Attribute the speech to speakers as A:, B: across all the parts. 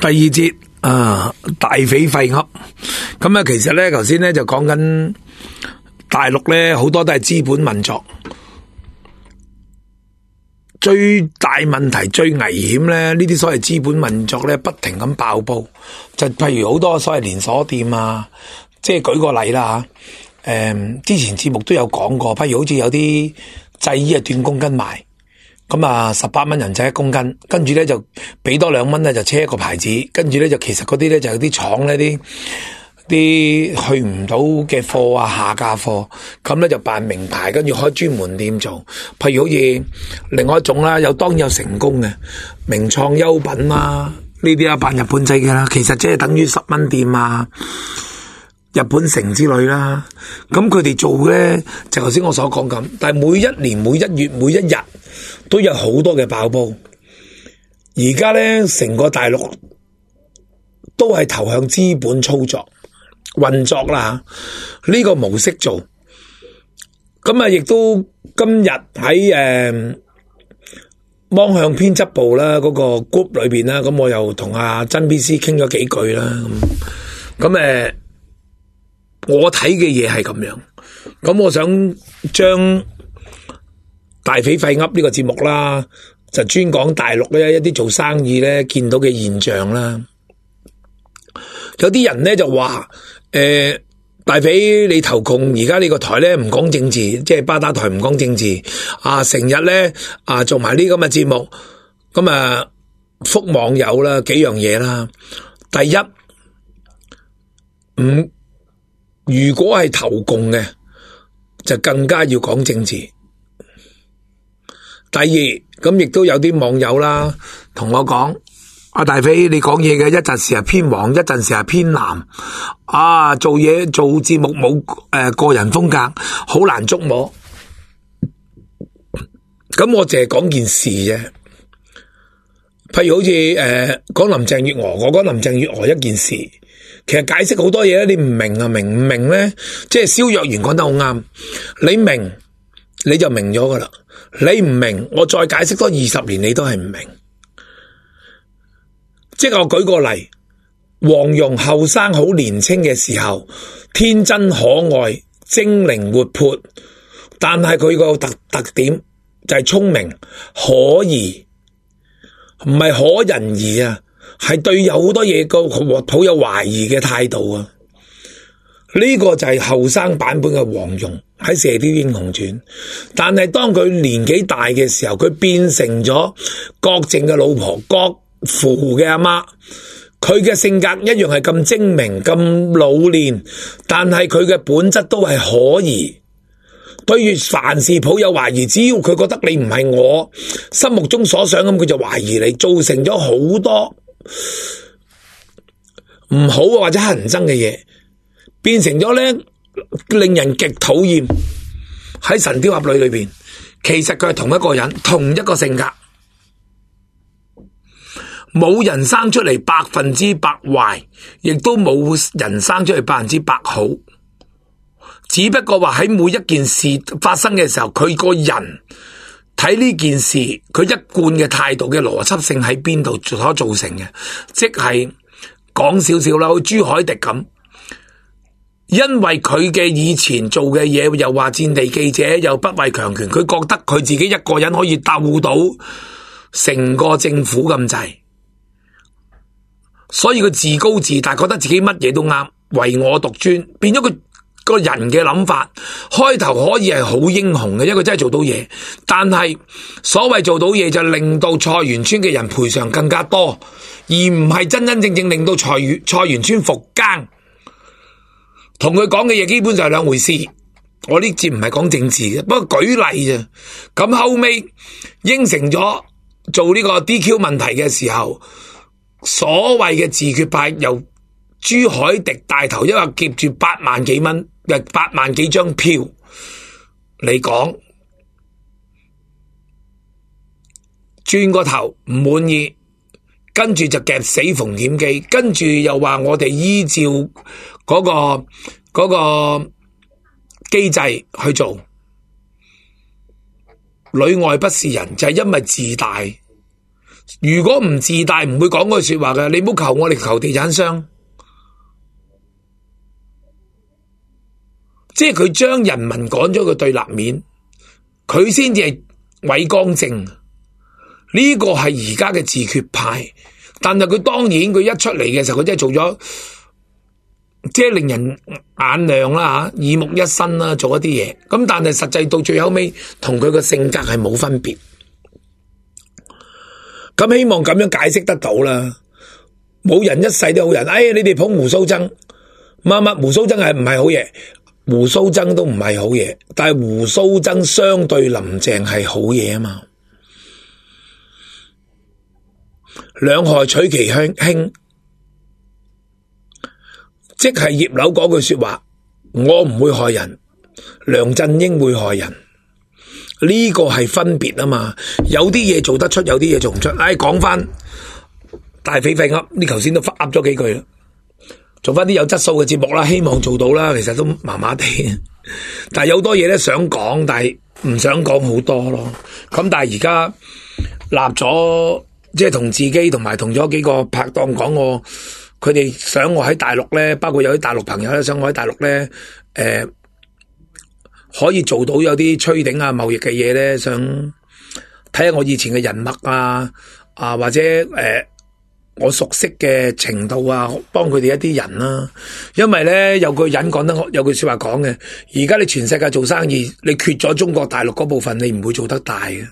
A: 第二節大匪廢噏，咁啊，其實咧，頭先咧就講緊大陸咧，好多都係資本運作，最大問題、最危險咧，呢啲所謂資本運作咧，不停咁爆煲，就譬如好多所謂連鎖店啊，即係舉個例啦吓，之前節目都有講過，譬如好似有啲製衣啊斷公斤賣。咁啊，18蚊人仔1公斤，跟住咧就俾多2蚊咧就車一個牌子，跟住咧就其實嗰啲咧就有啲廠咧啲去唔到嘅貨啊，下架貨，咁咧就辦名牌，跟住開專門店做。譬如好似另外一種啦，當然有成功嘅名創優品啦，呢啲啊辦日本製嘅啦，其實即係等於10蚊店啊。日本城之類啦，咁佢哋做嘅就頭先我所講咁，但係每一年、每一月、每一日都有好多嘅爆煲。而家咧成個大陸都係投向資本操作運作啦，呢個模式做。咁啊，亦都今日喺芒向編輯部啦嗰個 group 裏邊啦，咁我又同阿曾 PC 傾咗幾句啦，咁我睇嘅嘢係咁樣，咁我想將大匪廢噏呢個節目啦，就專講大陸咧一啲做生意咧見到嘅現象啦。有啲人咧就話，大匪你投共而家呢個台咧唔講政治，即係巴打台唔講政治，成日咧做埋呢咁嘅節目，咁啊覆網友啦幾樣嘢啦。第一，如果係投共嘅，就更加要講政治。第二，咁亦都有啲網友啦，同我講，阿大匪你講嘢嘅一陣時係偏黃，一陣時係偏藍，做嘢做節目冇個人風格，好難捉摸。咁我淨係講件事啫，譬如好似講林鄭月娥，我講林鄭月娥一件事。其實解釋好多嘢咧，你唔明啊，明唔明咧？即係蕭若元講得好啱，你明你就明咗噶啦，你唔明，我再解釋多20年，你都係唔明。即係我舉個例，黃蓉後生好年輕嘅時候，天真可愛、精靈活潑，但係佢個特點就係聰明、可疑，唔係可人疑啊。係對有好多嘢個抱有懷疑嘅態度啊！呢個就係後生版本嘅黃蓉喺《射雕英雄傳》，但係當佢年紀大嘅時候，佢變成咗郭靖嘅老婆郭芙嘅阿媽，佢嘅性格一樣係咁精明、咁老練，但係佢嘅本質都係可疑。對於凡事抱有懷疑，只要佢覺得你唔係我心目中所想咁，佢就懷疑你，造成咗好多唔好或者乞人憎嘅嘢，變成咗咧令人極討厭。喺神雕俠侶裏邊，其實佢係同一個人，同一個性格，冇人生出嚟100%壞，亦都冇人生出嚟100%好。只不過話喺每一件事發生嘅時候，佢個人睇呢件事，佢一貫嘅態度嘅邏輯性喺邊度所造成嘅，即係講少少啦，好似朱凱廸咁，因為佢嘅以前做嘅嘢，又話戰地記者，又不畏強權，佢覺得佢自己一個人可以鬥到成個政府咁滯，所以佢自高自大，覺得自己乜嘢都啱，唯我獨尊，變咗佢個人嘅諗法，開頭可以係好英雄嘅，因為佢真係做到嘢。但係所謂做到嘢，就令到菜園村嘅人賠償更加多，而唔係真真正正令到菜園村復耕。同佢講嘅嘢基本上係兩回事。我呢節唔係講政治嘅，不過舉例啫。咁後尾應承咗做呢個 DQ 問題嘅時候，所謂嘅自決派由朱凱廸帶頭，因為夾住8萬幾蚊。8萬幾張票嚟講，轉個頭唔滿意，跟住就夾死馮檢基，跟住又話我哋依照嗰個機制去做，裏外不是人，就係因為自大， 如果唔自大，唔會講嗰句說話嘅。你唔好求我哋求地產商，即係佢將人民趕咗個對立面，佢先至係偉光正。呢個係而家嘅自決派，但係佢當然佢一出嚟嘅時候，佢真係做咗，即係令人眼亮啦吓，耳目一新啦，做一啲嘢。咁但係實際到最後尾，同佢個性格係冇分別。咁希望咁樣解釋得到啦。冇人一世都好人。你哋捧胡鬚曾，乜胡鬚曾係唔係好嘢？胡鬚曾都唔係好嘢，但係胡鬚曾相對林鄭係好嘢啊嘛。兩害取其輕，即係葉劉嗰句說話，我唔會害人，梁振英會害人。呢個係分別啊嘛，有啲嘢做得出，有啲嘢做唔出。講翻大肥肥噏，你頭先都噏咗幾句啦，做翻啲有質素嘅節目啦，希望做到啦。其實都麻麻地，但係有好多嘢咧想講，但係唔想講好多咯。咁但係而家立咗，即係同自己同埋同咗幾個拍檔講我，佢哋想我喺大陸咧，包括有啲大陸朋友咧，想我喺大陸咧，可以做到有啲吹頂啊貿易嘅嘢咧，想睇下我以前嘅人脈啊，或者我熟悉嘅程度啊，幫佢哋一啲人啦。因為咧有句人講得，有句說話講嘅，而家你全世界做生意，你缺咗中國大陸嗰部分，你唔會做得大嘅。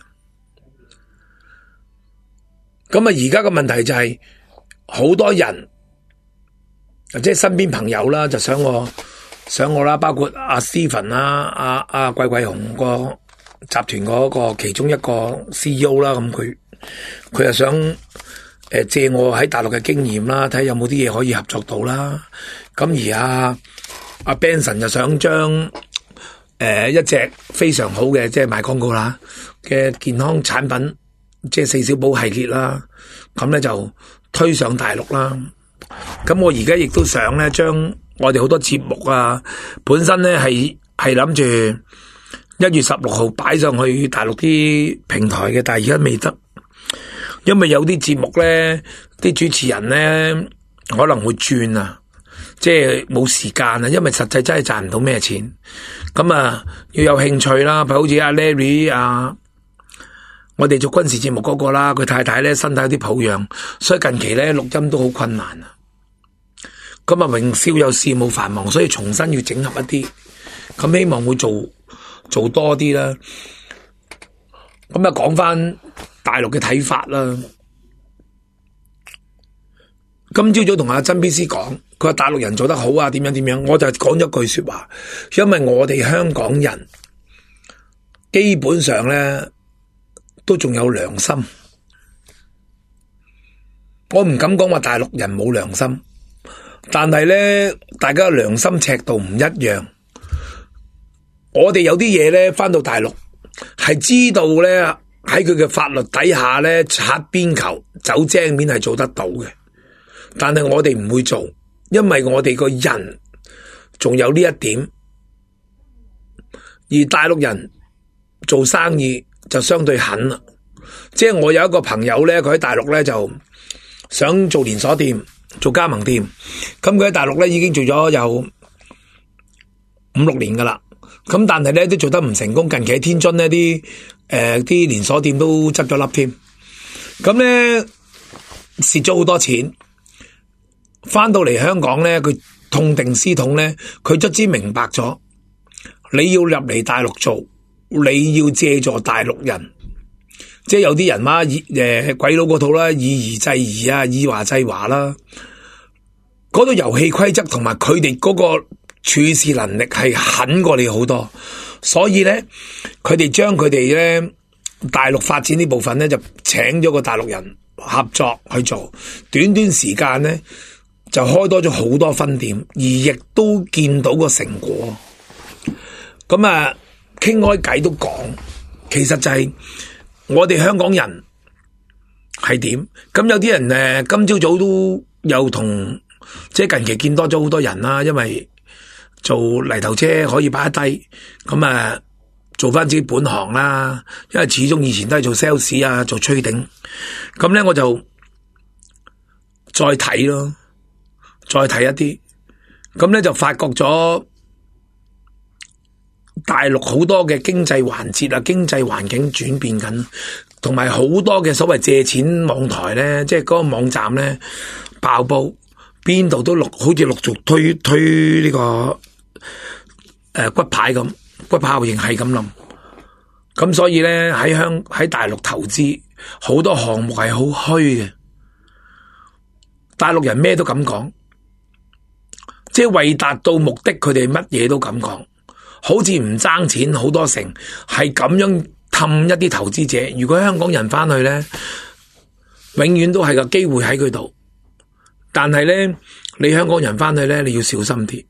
A: 咁啊，而家嘅問題就係好多人，即係身邊朋友啦，就想我啦，包括阿 Stephen 啦、阿桂桂雄個集團嗰個其中一個 CEO 啦，咁佢又想借我喺大陸嘅經驗啦，睇下有冇啲嘢可以合作到啦。咁而阿 Benson 就想將一隻非常好嘅，即係賣廣告啦嘅健康產品，即係4小寶系列啦，咁咧就推上大陸啦。咁我而家亦都想咧將我哋好多節目啊，本身咧係諗住1月16號擺上去大陸啲平台嘅，但係而家未得，因為有啲節目咧，啲主持人咧可能會轉啊，即係冇時間啊，因為實際真係賺唔到咩錢。咁啊，要有興趣啦，譬如好似阿 Larry 我哋做軍事節目嗰個啦，佢太太咧身體有啲抱恙，所以近期咧錄音都好困難啊。咁啊，榮少有事務繁忙，所以重新要整合一啲，咁希望會做多啲啦。咁啊，講翻大陸嘅睇法啦。今朝早同阿曾 B.C 講，佢話大陸人做得好啊，點樣，我就講咗句說話，因為我哋香港人基本上咧都仲有良心，我唔敢講話大陸人冇良心。但係咧，大家良心尺度唔一樣。我哋有啲嘢咧，翻到大陸係知道咧，喺佢嘅法律底下咧，擦邊球、走精面係做得到嘅。但係我哋唔會做，因為我哋個人仲有呢一點。而大陸人做生意就相對狠啦。即係我有一個朋友咧，佢喺大陸咧就想做連鎖店。做加盟店，咁佢喺大陸咧已經做咗有5-6年噶啦，咁但係咧都做得唔成功。近期喺天津呢啲連鎖店都執咗笠添，咁咧蝕咗好多錢。翻到嚟香港咧，佢痛定思痛咧，佢卒之明白咗，你要入嚟大陸做，你要借助大陸人。即係有啲人嘛，鬼佬嗰套啦，以夷制夷啊，以華制華啦，嗰度遊戲規則同埋佢哋嗰個處事能力係狠過你好多，所以咧，佢哋將佢哋咧大陸發展呢部分咧就請咗個大陸人合作去做，短時間咧就開多咗好多分店，而亦都見到個成果。咁啊，傾開偈都講，其實就係我哋香港人係點？咁有啲人今朝早都有同，即係近期見多咗好多人啦，因為做泥頭車可以擺得低，咁做翻自己本行啦，因為始終以前都係做 sales 啊，做 trading，咁咧我就再睇咯，再睇一啲，咁咧就發覺咗大陸好多嘅經濟環節啊，經濟環境轉變緊，同埋好多嘅所謂借錢網台咧，即係嗰個網站咧爆煲，邊度都好似陸續推呢個骨牌咁，骨牌效應係咁諗，咁所以咧喺大陸投資好多項目係好虛嘅，大陸人咩都咁講，即係為達到目的，佢哋乜嘢都咁講，好似唔爭錢好多成，係咁樣氹一啲投資者。如果香港人翻去咧，永遠都係個機會喺佢度，但係咧你香港人翻去咧，你要小心啲，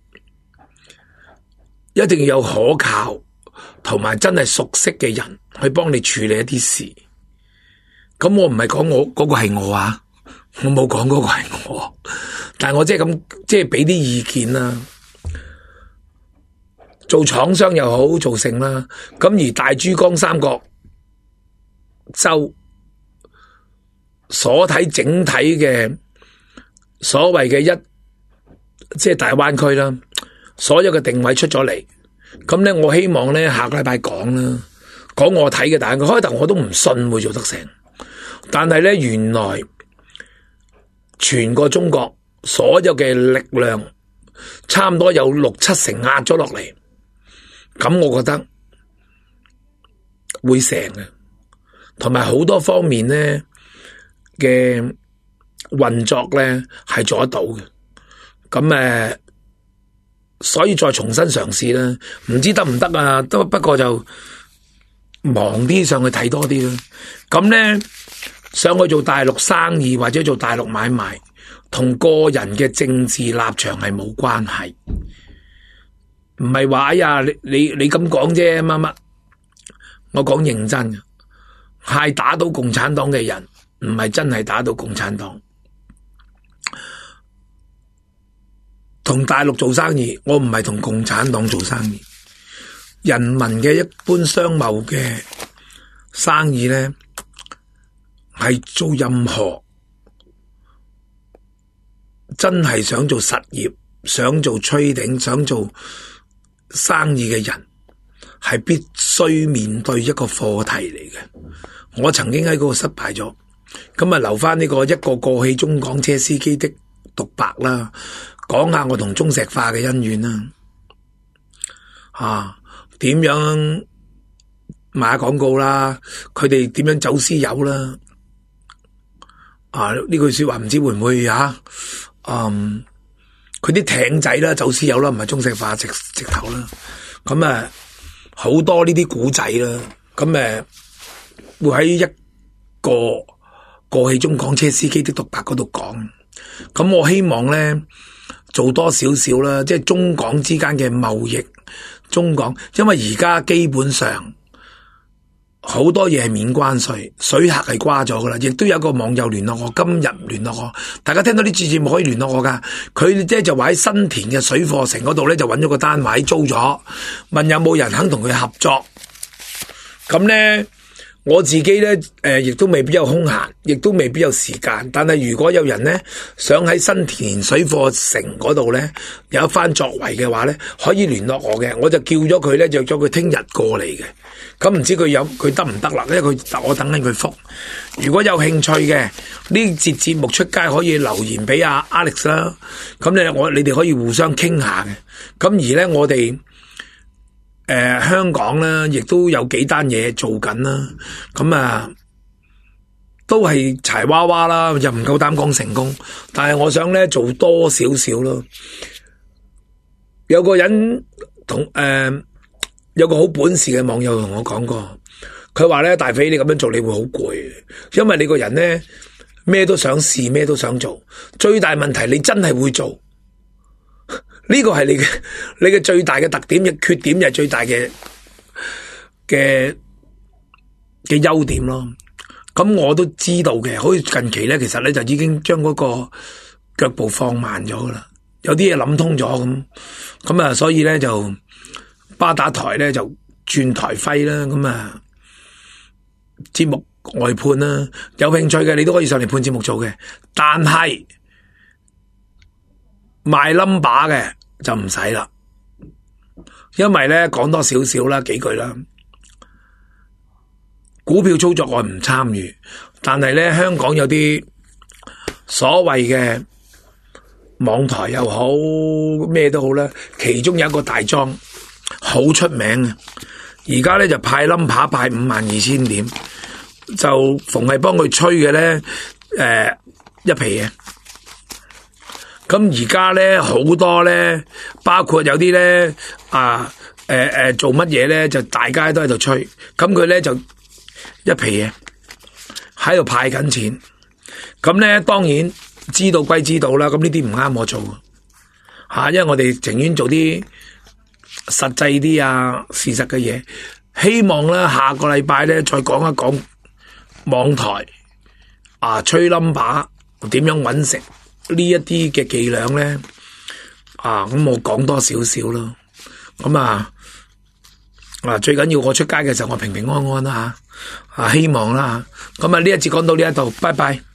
A: 一定要有可靠同埋真係熟悉嘅人去幫你處理一啲事。咁我唔係講我嗰個係我啊，我冇講嗰個係我，但係我即係咁，即係俾啲意見啦。做廠商又好，做成啦。咁而大珠江三角洲所睇整體嘅所謂嘅即係大灣區啦，所有嘅定位出咗嚟。咁咧，我希望咧下個禮拜講啦，講我睇嘅，但係開頭我都唔信會做得成。但係咧，原來全個中國所有嘅力量，差唔多有6-7成壓咗落嚟。咁我覺得會成嘅，同埋好多方面咧嘅運作咧係做得到嘅。咁所以再重新嘗試啦，唔知得唔得啊？不過就忙啲上去睇多啲啦。咁咧上去做大陸生意或者做大陸買賣，同個人嘅政治立場係冇關係。唔係話哎呀，你咁講啫，乜乜？我講認真嘅，係打倒共產黨嘅人，唔係真係打倒共產黨。同大陸做生意，我唔係同共產黨做生意。人民嘅一般商貿嘅生意咧，係做任何真係想做實業、想做trading、想做生意嘅人，係必須面對一個課題嚟嘅。我曾經喺嗰度失敗咗，咁留翻呢個一個過氣中港車司機的獨白啦，講下我同中石化嘅恩怨啦。點樣賣下廣告啦，佢哋點樣走私油啦。呢句說話唔知會唔會佢啲艇仔啦，走私油啦，唔係中石化直頭啦。咁好多呢啲古仔啦。咁會喺一個過氣中港車司機的獨白嗰度講。咁我希望咧做多少少啦，即係中港之間嘅貿易，中港，因為而家基本上好多嘢係免關稅，水客係瓜咗噶啦，亦都有個網友聯絡我，今日聯絡我，大家聽到呢次節目可以聯絡我噶，佢即係就話喺新田嘅水貨城嗰度咧就揾咗個單位租咗，問有冇人肯同佢合作。咁咧我自己咧亦都未必有空閒，亦都未必有時間，但係如果有人咧想喺新田水貨城嗰度咧有一番作為嘅話咧，可以聯絡我嘅，我就叫咗佢咧，約咗佢聽日過嚟嘅。咁唔知佢得唔得啦？因為我等緊佢覆。如果有興趣嘅呢節節目出街，可以留言俾阿 Alex 啦。咁你哋可以互相傾下嘅。咁而咧我哋香港咧亦都有幾單嘢做緊啦。咁都係柴娃娃啦，又唔夠膽講成功。但係我想咧做多少少咯。有個人有個好本事嘅網友同我講過，佢話咧大肥你咁樣做你會好攰，因為你個人咧咩都想試，咩都想做，最大問題你真係會做，呢個係你嘅最大嘅特點，亦缺點又係最大嘅優點咯。咁我都知道嘅，好似近期咧，其實咧就已經將嗰個腳步放慢咗噶啦，有啲嘢諗通咗咁，所以咧就巴打台咧就轉台徽啦，咁啊節目外判啦，有興趣嘅你都可以上嚟判節目做嘅，但係賣 number 嘅就唔使啦，因為咧講多少少啦，幾句啦，股票操作我唔參與，但係咧香港有啲所謂嘅網台又好咩都好啦，其中有一個大莊好出名嘅，而家咧就派 number 派52,000點，就逢係幫佢吹嘅咧一皮嘢。咁而家咧好多咧，包括有啲咧做乜嘢咧，就大家都喺度吹，咁佢咧就一皮嘢喺度派緊錢，咁咧當然知道歸知道啦，咁呢啲唔啱我做吓，因為我哋情願做啲實際啲事實嘅嘢，希望咧下個禮拜咧再講一講網台吹 number 點樣搵食呢一啲嘅伎倆咧，咁我講多少少咯，咁最緊要我出街嘅時候我平平安安啦吓，希望啦，咁呢一節講到呢一度，拜拜。